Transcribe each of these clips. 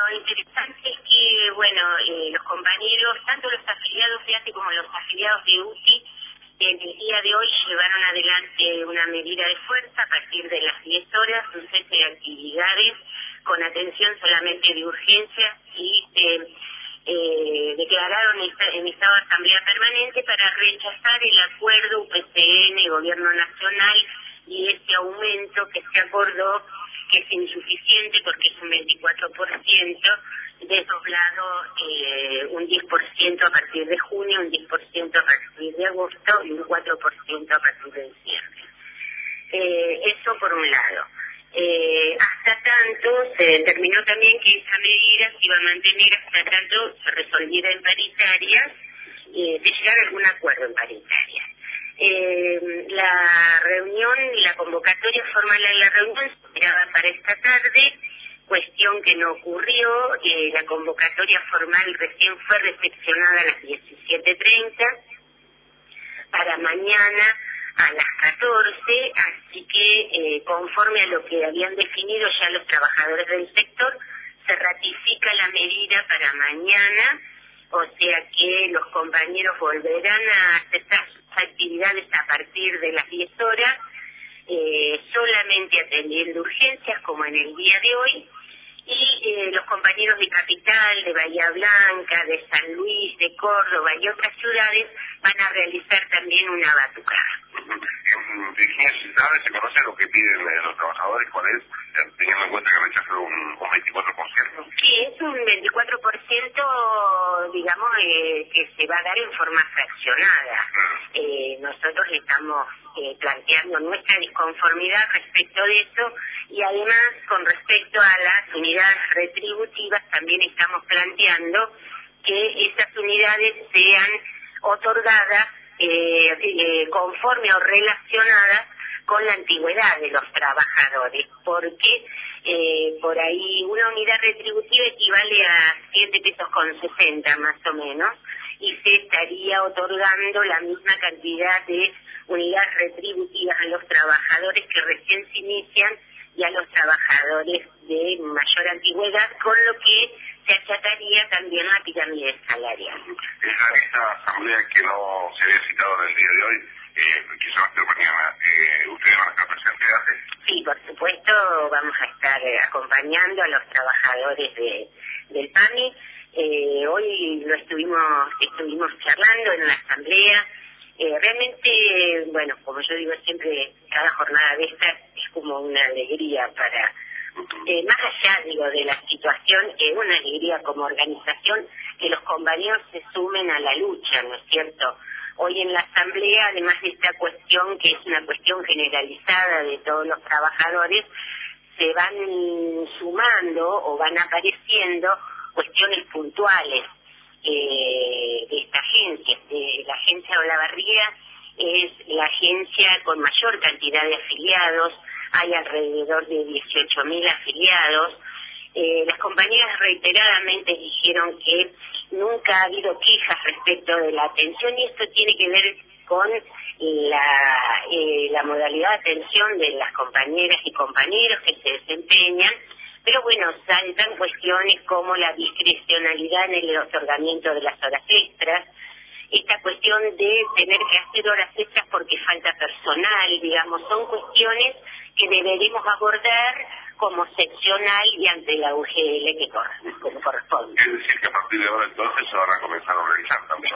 interesante es que, bueno, los compañeros, tanto los afiliados de ATE como los afiliados de UTI, en el día de hoy llevaron adelante una medida de fuerza a partir de las 10 horas, un cese de actividades con atención solamente de urgencia y declararon en estado de asamblea permanente para rechazar el acuerdo UPCN, Gobierno Nacional, y ese aumento que se acordó, que es insuficiente porque es un 24%, desdoblado un 10% a partir de junio, un 10% a partir de agosto y un 4% a partir de diciembre. Eso por un lado. Hasta tanto se determinó también que esa medida se iba a mantener hasta tanto se resolviera en paritarias, de llegar a algún acuerdo en paritarias. La reunión, la convocatoria formal a la reunión se esperaba para esta tarde, cuestión que no ocurrió. La convocatoria formal recién fue recepcionada a las 17:30 para mañana a las 14, así que conforme a lo que habían definido ya los trabajadores del sector, se ratifica la medida para mañana, o sea que los compañeros volverán a hacer sus actividades a partir de las 10 horas, solamente atendiendo urgencias como en el día de hoy, y los compañeros de Capital, de Bahía Blanca, de San Luis, de Córdoba y otras ciudades van a realizar también una batucada. En Virginia Ciudades se conoce lo que piden los trabajadores, ¿cuál es? Teniendo en cuenta que rechazan un 24%. Sí, es un 24%, digamos, que se va a dar en forma fraccionada. Nosotros estamos planteando nuestra disconformidad respecto de eso, y además con respecto a las unidades retributivas también estamos planteando que esas unidades sean otorgadas conforme o relacionadas con la antigüedad de los trabajadores, porque por ahí una unidad retributiva equivale a 7 pesos con 60 más o menos, y se estaría otorgando la misma cantidad de unidades retributivas a los trabajadores que recién se inician y a los trabajadores de mayor antigüedad, con lo que se achataría también la pirámide salarial. Esta asamblea que no se había citado en el día de hoy, que se va a hacer mañana, ¿ustedes van a estar presentes? Sí, por supuesto, vamos a estar acompañando a los trabajadores del PAMI. Hoy lo estuvimos charlando en la asamblea. Realmente, bueno, como yo digo siempre, cada jornada de esta es como una alegría para, más allá, digo, de la situación, es una alegría como organización que los compañeros se sumen a la lucha, ¿no es cierto? Hoy en la asamblea, además de esta cuestión, que es una cuestión generalizada de todos los trabajadores, se van sumando o van apareciendo cuestiones puntuales de esta agencia. La agencia Olavarría es la agencia con mayor cantidad de afiliados, hay alrededor de 18.000 afiliados. Las compañeras reiteradamente dijeron que nunca ha habido quejas respecto de la atención, y esto tiene que ver con la modalidad de atención de las compañeras y compañeros que se desempeñan. Pero bueno, saltan cuestiones como la discrecionalidad en el otorgamiento de las horas extras, esta cuestión de tener que hacer horas extras porque falta personal, digamos, son cuestiones que deberemos abordar como seccional y ante la UGL como corresponde. Es decir, que a partir de ahora entonces se van a comenzar a organizar también.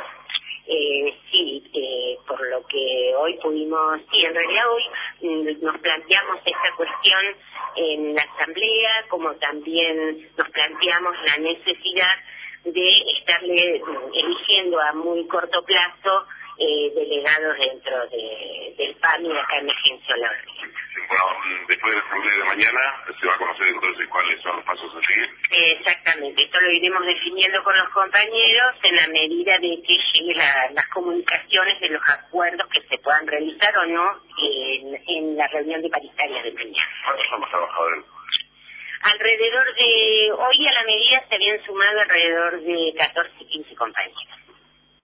Sí, por lo que hoy pudimos, sí, en realidad hoy nos planteamos esta cuestión en la asamblea, como también nos planteamos la necesidad de estarle eligiendo a muy corto plazo delegados dentro del PAMI acá en la agencia Olavarría. Bueno, después de la asamblea de mañana se va a conocer entonces cuáles son los pasos a seguir. Exactamente, esto lo iremos definiendo con los compañeros en la medida de que lleguen las comunicaciones de los acuerdos que se puedan realizar o no en la reunión de paritaria de mañana. ¿Cuántos son los trabajadores? Alrededor de, hoy a la medida se habían sumado alrededor de 14 y 15 compañeros.